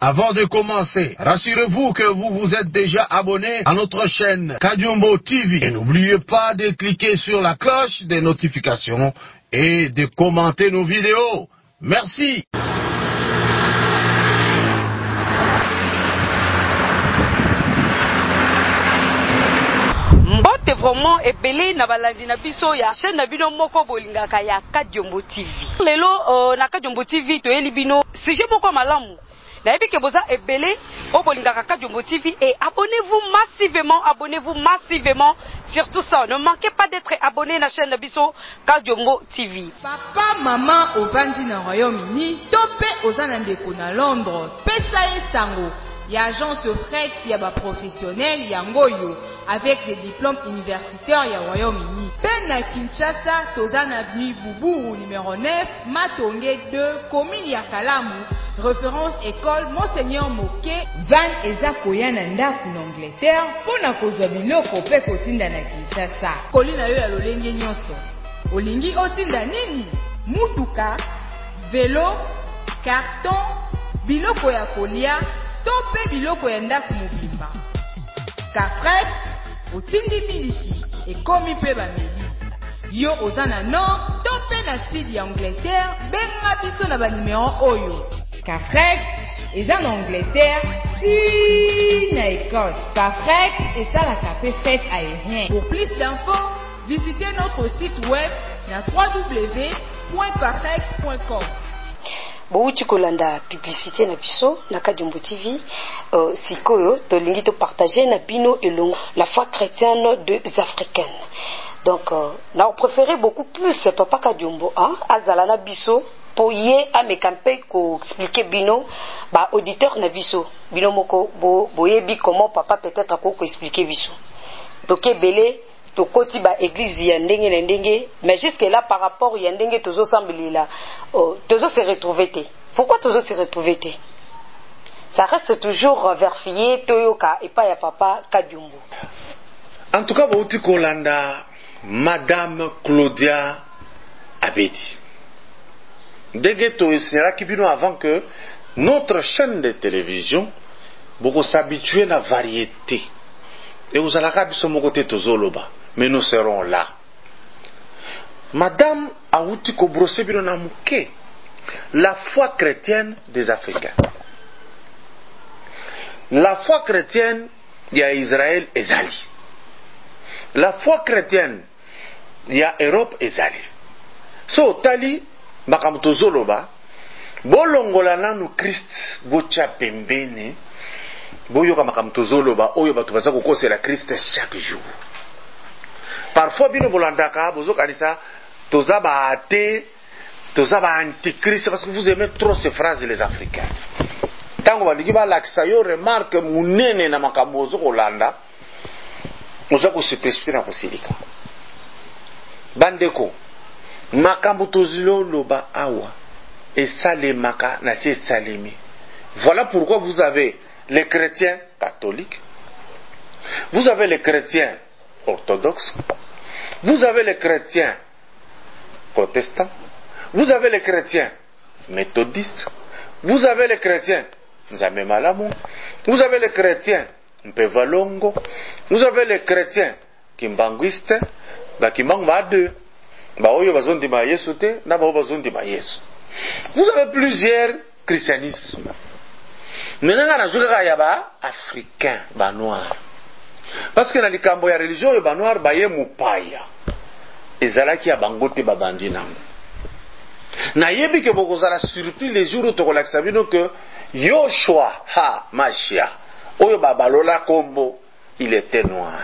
Avant de commencer, rassurez-vous que vous vous êtes déjà abonné à notre chaîne Kadiombo TV. Et n'oubliez pas de cliquer sur la cloche des notifications et de commenter nos vidéos. Merci. Mbote vraiment ebele na balandi na biso ya chaîne na bino moko bolingaka ya Kadiombo TV. Lelo na Kadiombo TV toyeli bino sujet moko malamu. Na yebi ke boza ebele o bolingaka Kadiombo TV et abonnez-vous massivement surtout ça. Ne manquez pas d'être abonné na chaîne na biso Kadiombo TV. Papa, maman ovandi na Royaume-Uni, topé ozana ndeko na Londres, pesa esango. Il y a agence de fret, il y a des professionnels, il y a Ngoyo, avec des diplômes universitaires, il y a Royaume-Uni. Ben à Kinshasa, Tozan Avenue Boubou, numéro 9, Matongé 2, commune Yakalamu, référence école Monseigneur Moké, Van Eza Koyana Ndaku Angleterre, Pona Kozwa Biloko Pe Kotinda na Kinshasa. Kolina yo ya lolenge nyonso. Olingi otinda nini? Mutuka, vélo, carton, biloko ya kolia, tope biloko ya ndaku mobimba. Kafret, otindi miliki, ekomi pe bameli. Yo ozana nord, tope na sud ya Angleterre, benga biso na ba numéro oyo. Kafret, eza na Angleterre, si na Écosse. Kafret, eza la capé fête aérien. Pour plus d'infos, visitez notre site web na www.kafret.com. Bouti kolanda publicité na biso na Kadiombo TV sikoyo tolingi to partager na bino elongo la foi chrétienne des Africaines. Donc na préféré beaucoup plus papa Kadiombo azala na biso pour yé a me camper ko expliquer bino ba auditeur na biso bino moko boyebi comment papa peut-être ko expliquer biso. Donc belé to koti ba église ya ndenge na ndenge mais jusque là par rapport ya ndenge tozo sambelila tozo se retrouver te. Pourquoi tozo se retrouver te? Ça reste toujours verfillé toyoka et pas ya papa Kadiombo. En tout cas bauti kolanda madame Claudia Abedi. Ndenge to sera kibino avant que notre chaîne de télévision beaucoup s'habituer à la variété. Et vous allez biso moko te tozoloba. Mais nous serons là. Madame Aouti Kobrose Bino Mouké, la foi chrétienne des Africains. La foi chrétienne, il y a Israël et Zali. La foi chrétienne, il y a Europe et Zali. So, Tali, Makamtozoloba, Bolongolana no Christ, Bocha Pembene, Boyoka Makamtozoloba, Oyoba Tubasa Koko, c'est la Christ chaque jour. Parfois, bino bolandaka, bozo kanisa, toza ba athée, toza ba antichrist, parce que vous aimez trop ces phrases les Africains. Tango baliki ba lakisa yo remarque munene na makambo zo kolanda, oza ko se précipiter na kosilika. Bandeko, makambo tozilo loba awa, et salemaka na se salemi. Voilà pourquoi vous avez les chrétiens catholiques, vous avez les chrétiens orthodoxes, vous avez les chrétiens protestants, vous avez les chrétiens méthodistes, vous avez les chrétiens Nzamemalamu, vous avez les chrétiens Mpevalongo, vous avez les chrétiens Kimbanguiste, Bakimangma 2, Baoyo Bazondima Yesu te, Nabao Bazondima Yesu. Vous avez plusieurs christianismes. Maintenant, on a yaba africain, ba noir. Parce que dans les cambo ya religion ba noir ba ye mupaya. Ezalaki ya bangote ba bandi nango. Na yebi ke bokozala surpris les jours où to relaxa bino que Yoshua ha Mashia. Oyo ba balola kombo, il était noir.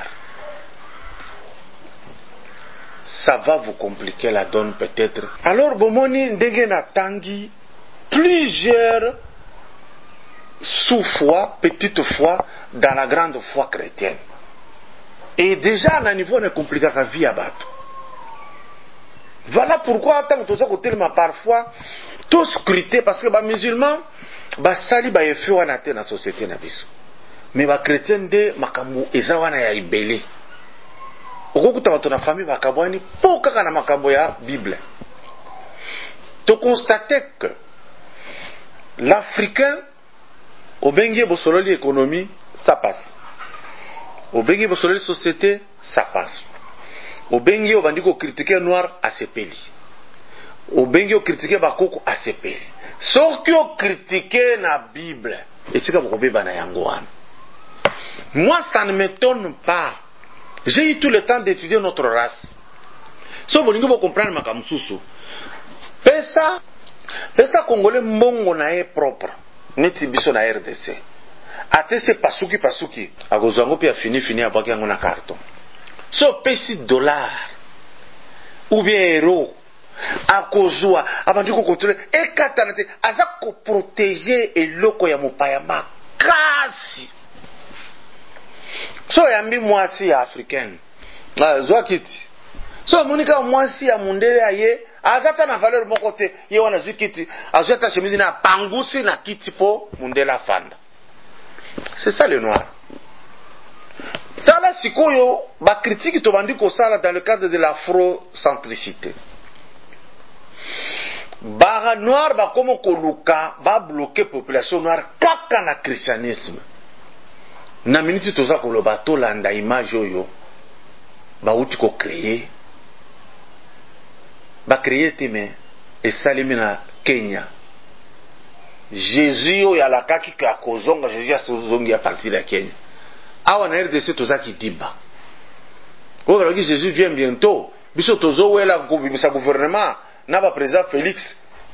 Ça va vous compliquer la donne peut-être. Alors bomoni ndenge na tangi plusieurs sous-foi, petite foi dans la grande foi chrétienne. Et déjà, à un niveau, on est compliqué la vie à battre. Voilà pourquoi, tant que tu as parfois, tout scruté, parce que les musulmans, ils sali ba yefe wana te na société na biso. Mais les chrétiens de makambo ezawana ya ibele. Okokuta bato na famille bakabwani po kaka na makambo ya Bible. Tu constates que l'Africain Obengi bosololi économie, ça passe. Obengi bosololi société, ça passe. Obengi obandi ko critiquer noir asepeli. Obengi o critiquer bakoko asepeli. Soki o critiquer na Bible, esika bokobeba na yango wana. Moi ça ne m'étonne pas. J'ai eu tout le temps d'étudier notre race. So bolingo bo comprendre makamususu. Pesa congolais mbongo na ye propre. Neti biso na RDC. Ate se pasuki akozango pia fini abaki yango na carton. So pesi dollar ou bien euro akozwa abandi ko contrôler ekatana te aza ko protéger eloko ya mopaya makasi. So yambi mwasi ya africaine. Zwa kiti. So monika mwasi ya mundele aye azata na valeur moko te ye wana zikiti azata chemise na pangusi na kiti po mundela fanda. C'est ça le noir. Tala sikoyo ba critique to bandi ko sala dans le cadre de l'afrocentricité. Ba noir ba komo ko luka ba bloquer population noire kaka na christianisme. Na minute toza ko loba to landa image oyo ba uti ko créer ba créer teme et salimi na Kenya. Jésus oyo alakaki ka kozonga Jésus asozongi à partir de Kenya. Awa na RDC toza kidiba. Oyo baloki Jésus vient bientôt. Biso tozo wela ko gouvernement na ba président Félix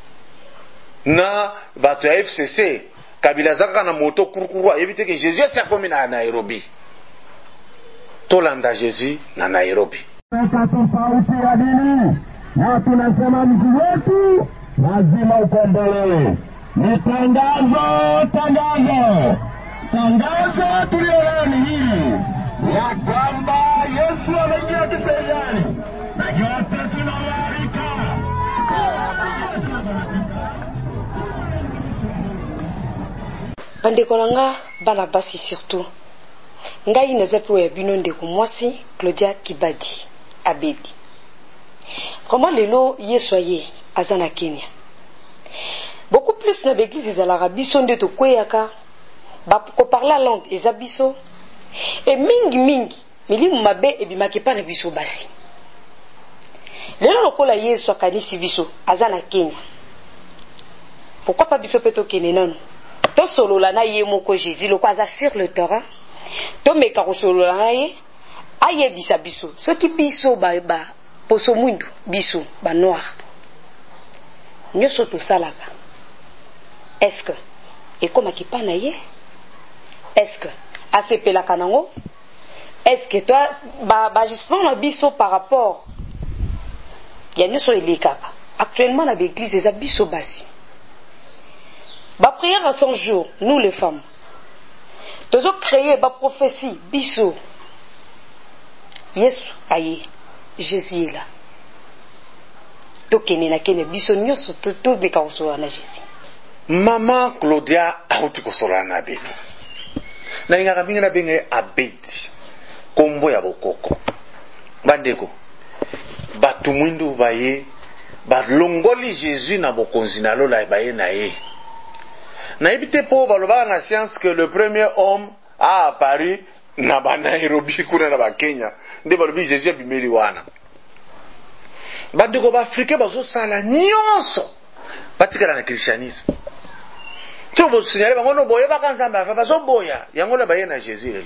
na bato ya FCC Kabila zaka na moto kurukuru éviter que Jésus sia komi na Nairobi. Tolanda Jésus na Nairobi. Tofauti ya dini na tunasema mji wetu lazima ukombolewe. Ni tangazo tulioni hili ya kwamba Yesu anaingia kiseriani na yote tunawarika. Bandeko nanga bana basi surtout. Ngai nazapo ya bino ndeko mwasi Claudia Kibadi Abedi. Comment lelo yesoye azana Kenya. Beaucoup plus na l'église de l'Arabie sont de tokweyaka ba ko parler langue ezabiso et mingi milimu mabe e bimaki pa na biso basi. Lelo lokola Yesu akanisi biso azana Kenya. Pourquoi pas biso peto kene nanu? To solola na ye moko Jésus loko aza sur le terrain. To meka ko solola na ye aye bisa biso. Soki biso ba poso mwindu biso ba noir. Nyoso to salaka. Est-ce que et comme akipa na ye? Est-ce que asepela kanango? Est-ce que toi justement na biso par rapport ya nyoso elikaka. Actuellement na l'église eza biso basi. Ba prière à 100 jours, nous les femmes. Tozo créer ba prophétie biso. Yesu aye, Jésus est là. Tokene na kene biso nyoso to beka osola na Jésus. Maman Claudia auti kosola na bino. Na ingaka binga na benge Abedi. Kombo ya bokoko. Bandeko. Batu mwindu baye ba longoli Jésus na bokonzi na lola baye na ye. Na ebite po baloba na science que le premier homme a apparu na ba Nairobi kuna na ba Kenya. Nde balobi Jésus abimeli wana. Bandeko ba Africain bazo sala nyonso. Batikala na christianisme. Tu bo signaler bango no boye bakanzamba afa bazo boya yango la baye na Jésus lelo.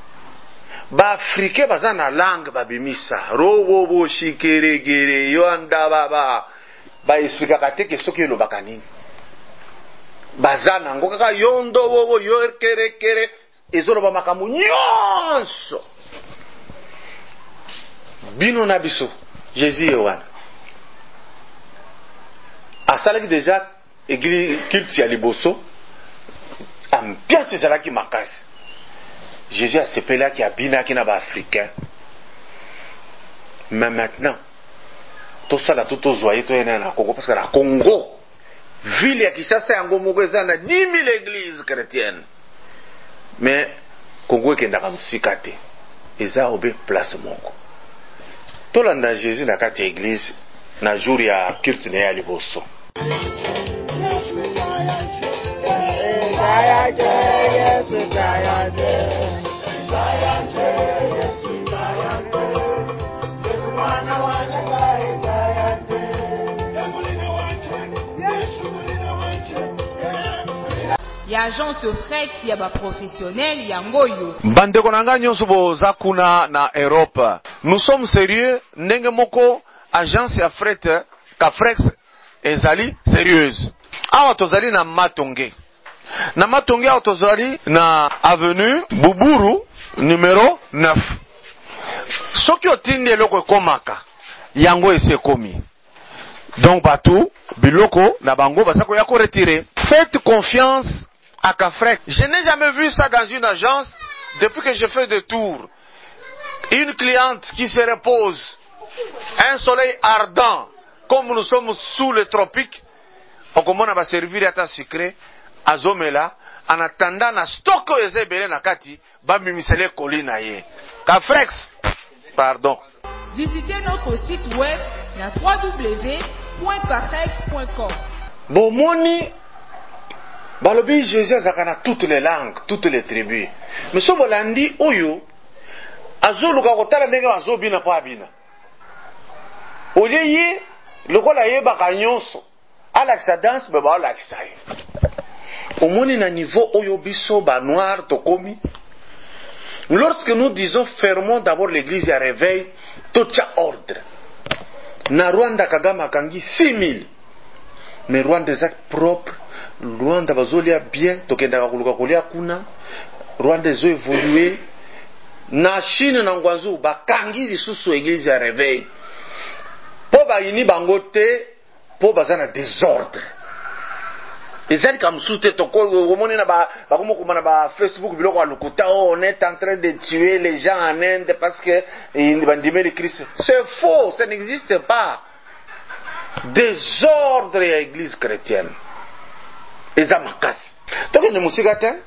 Ba Africain baza na langue babimisa. Robo bo shikeregere yo anda baba. Ba explica kateke soki lo bakanini. Bazana ngo kaka yondo bobo yo kere ezolo ba makamu nyonso. Bino na biso Jésus yowana. Asalaki déjà église culte ya liboso ambiance ezalaki makasi. Jésus a sepelaki abinaki na ba africain. Mais maintenant tout ça là tout ozoye to ena na Congo parce que na Congo ville ya Kinshasa yango moko eza na 10 000 églises chrétiennes. Mais Congo ekendaka musika te. Eza obe place moko. Tolanda Jésus na kati ya église na jour ya culte na ya liboso. Ya agence fret ya ba professionnel yangoyo. Bandeko nanga nyonso boza kuna na Europe. Nous sommes sérieux ndenge moko agence ya fret ka Frex ezali sérieuse. Awa tozali na Matonge. Na Matonge awa tozali na avenue Buburu numéro 9. Soki otindi eloko ekomaka yango esekomi. Donc batou biloko na bango basako ya ko retirer. Faites confiance à Cafrex. Je n'ai jamais vu ça dans une agence depuis que je fais des tours. Une cliente qui se repose, un soleil ardent, comme nous sommes sous les tropiques, on commence à servir à ta sucré, à Zomela, en attendant na stock ezebele na kati, ba mimisele kolina ye. Cafrex, pardon. Visitez notre site web na www.cafrex.com. Bomoni balobi Jésus azakana toutes les langues, toutes les tribus. Mais so bolandi oyo azoluka kotala ndenge azobina po abina. Olie ye lokola yebaka nyonso alakisa danse beba alakisa ye. Omoni na niveau oyo biso ba noir tokomi. Lorsque nous disons fermons d'abord l'église à réveil, tout tcha ordre. Na Rwanda Kagame kangi 6000. Mais Rwanda est propre, Rwanda bazolia bien, tokenda kuluka kolia kuna. Rwanda ezo évolué. Na Chine na Ngwazu bakangi lisusu église à réveil. Po ba ini bangote, po bazana désordre. Ezali comme soute toko omoni na ba komo kuma na ba Facebook biloko alukuta on est en train de tuer les gens en Inde parce que ils bandiment le Christ. C'est faux, ça n'existe pas. Désordre ya église chrétienne. Eza makasi. Toke ne musika te.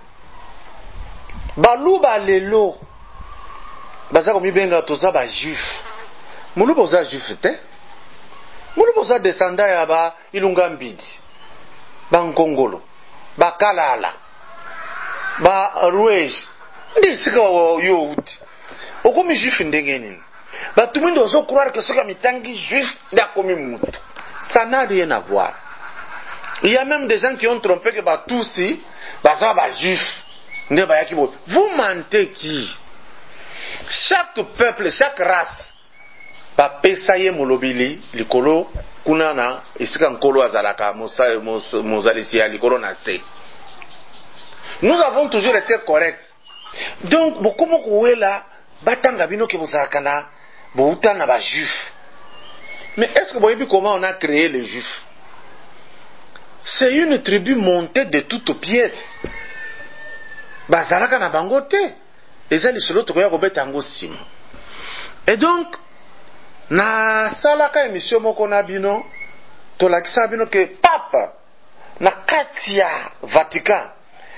Baluba lelo. Baza komi benga toza ba juif. Muluba oza juif te. Muluba oza descendant ya ba ilunga mbidi. Ba Nkongolo, ba Kalala, ba Ruej, ndi sika yo uti. Okomi juif ndenge nini? Ba tumindo ozo croire que sika mitangi juif nda komi mutu. Ça n'a rien à voir. Il y a même des gens qui ont trompé que ba Tutsi, ba za ba juif. Nde ba yaki bo. Vous mentez qui? Chaque peuple, chaque race ba pesaye molobili likolo kuna na isika nkolo azalaka mozalisia likolo na se. Nous avons toujours été corrects. Donc bokomo kowela batanga bino ke bozalaka na bouta na ba juif. Mais est-ce que vous voyez comment on a créé les juifs? C'est une tribu montée de toutes pièces. Bazalaka na bangote. Ezali solo tokoya kobeta ngo sima. Et donc na salaka émission moko na bino tolakisa bino ke papa na kati ya Vatican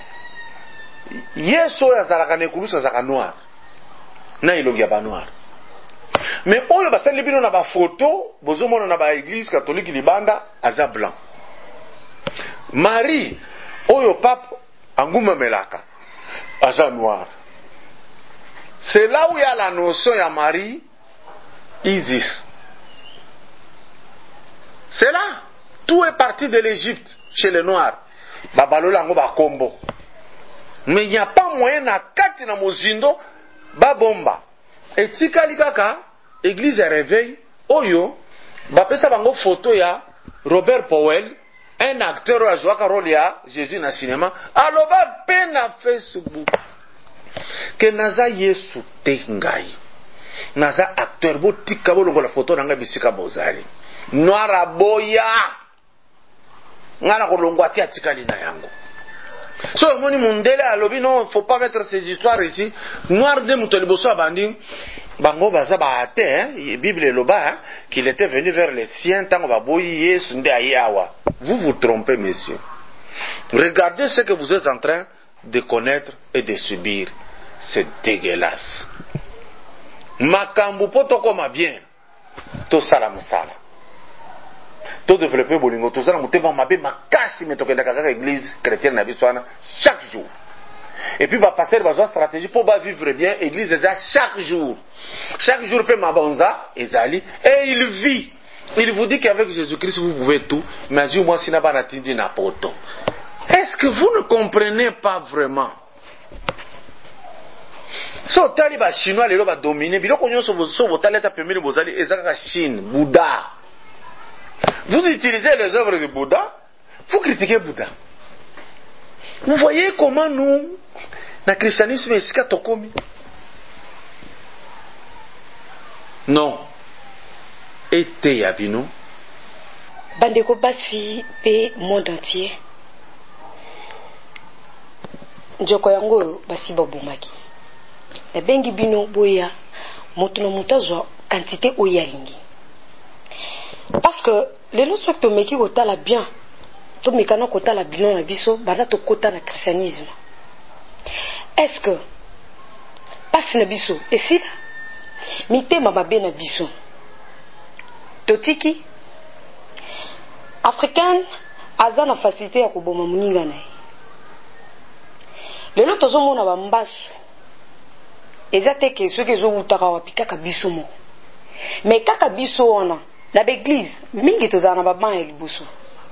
yeso ya zalaka na ekulusa zaka noir na ilongi ya ba noir. Mais oyo basali bino na ba photo bozomona na ba église catholique libanda aza blanc. Marie oyo pape anguma melaka aza noir. C'est là où il y a la notion ya Marie Isis. C'est là. Tout est parti de l'Égypte, chez les Noirs. Babalolango bakombo. Mais il n'y a pas moyen na kati na mozindo babomba. Et tikali kaka, église ya réveil, oyo, bapesa bango photo ya Robert Powell, un acteur a joué rôle ya Jésus na cinéma, aloba pe na Facebook. Que naza Yesu tengai. Naza acteur bo tika bo longo la photo nanga bisika bozali. Noir boya. Ngana ko longo ati atikali na yango. So moni mundele alobi non, faut pas mettre ces histoires ici. Noir de mutoli boso abandi bango baza ba ate, Bible loba qu'il était venu vers les siens tango ba boyi Yesu nde ayawa. Vous vous trompez messieurs. Regardez ce que vous êtes en train de connaître et de subir. C'est dégueulasse. Makambu poto koma bien. To sala musala. to développer bolingo to zana mutema mabe makasi metokenda kaka église chrétienne na biswana chaque jour. Et puis ba pasteur bazwa stratégie pour ba vivre bien église za chaque jour pe mabonza ezali et il vit. Il vous dit qu'avec Jésus-Christ vous pouvez tout, mais dis-moi si n'a pas natindi na poto. Est-ce que vous ne comprenez pas vraiment? So tali ba chinois lelo ba dominer biloko nyonso boso botaleta pemini bozali ezaka Chine, Bouddha. Vous utilisez les œuvres de Bouddha, vous critiquez Bouddha. Vous voyez comment nous, na christianisme esika tokomi? Non. Ete ya bino. Bandeko basi pe monde entier. Njoko yango basi babomaki. Na bengi bino boya moto na mutazwa quantité oyalingi. Parce que les lois to meki kotala bien. To mekana kotala bino na biso bala to kota na christianisme. Est-ce que passe na biso esila mitema mabe na biso totiki africaine aza na facilité ya koboma muninga na ye. Lelo tozomona bambasu eza teke soki ezowutaka wapi kaka biso moko. Mais kaka biso wana na l'église mingi tozala na babana ya liboso.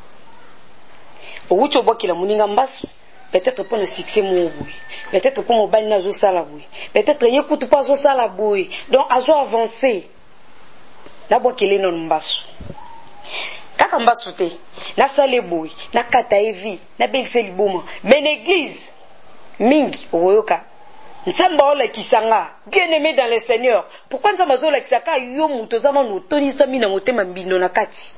Outi obokila muninga mbasu peut-être pour le succès mo boui, peut-être pour mobali na zo sala boui, peut-être yekutu pas zo sala boui. Donc azo avancer na bokile non mbasu. Kaka mbasu te na sale boui, na kata evi, na belse liboma. Mais l'église mingi oyoka Nsamba ola kisanga, bien-aimé dans le Seigneur. Pourquoi nzamba zola kisaka yo muto zama no toni sami na motema mbindo na kati.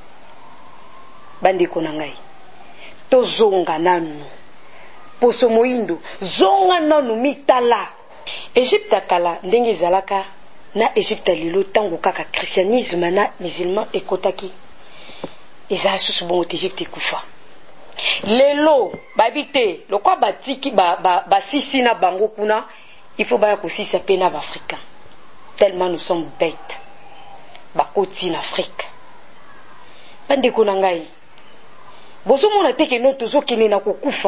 Bandi ko ngai. To zonga nanu. Poso moindo, zonga nanu mitala. Egypte kala ndenge zalaka na Egypte lilo tango kaka christianisme na musulman ekotaki. Eza susu bongo Egypte kufa. Lelo babite lokwa batiki ba sisi na bango kuna il faut ba ko sisi pena ba africain tellement nous sommes bêtes ba koti en Afrique bande ko na ngai boso mona teke no tozo kini na kokufa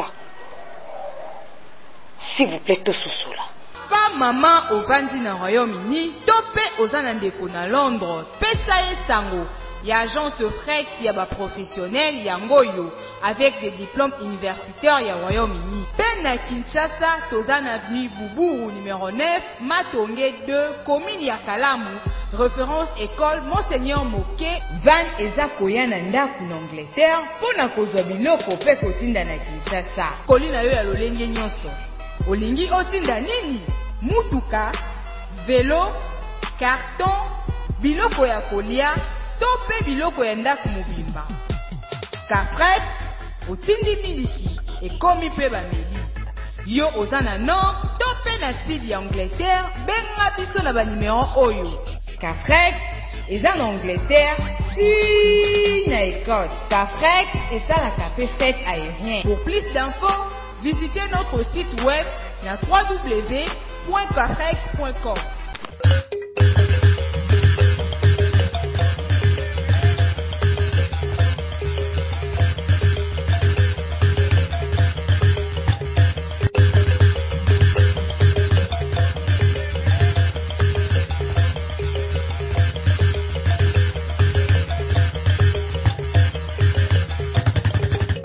s'il vous plaît to sosola pa maman ovandi na Royaume-Uni topé ozana ndeko na Londres pesa esango ya agence de fret ya ba professionnel ya ngoyo avec des diplômes universitaires ya Royaume-Uni. Ben à Kinshasa, Tozan avenue Boubou numéro 9, Matonge 2, commune ya Kalamu, référence école Monseigneur Moké, Van Ezakoya Nanda en Angleterre, pona kozwa biloko pe kotinda na Kinshasa. Kolina yo ya lolenge nyonso. Olingi otinda nini? Mutuka, vélo, carton, biloko ya kolia, tope biloko ya ndaku mobimba. Kafret, otindi miliki, ekomi pe bameli. Yo ozana nord, tope na sud ya Angleterre, benga biso na ba numéro oyo. Kafret, eza na Angleterre, si na Écosse. Kafret, eza la capé fête aérien. Pour plus d'infos, visitez notre site web na www.kafret.com.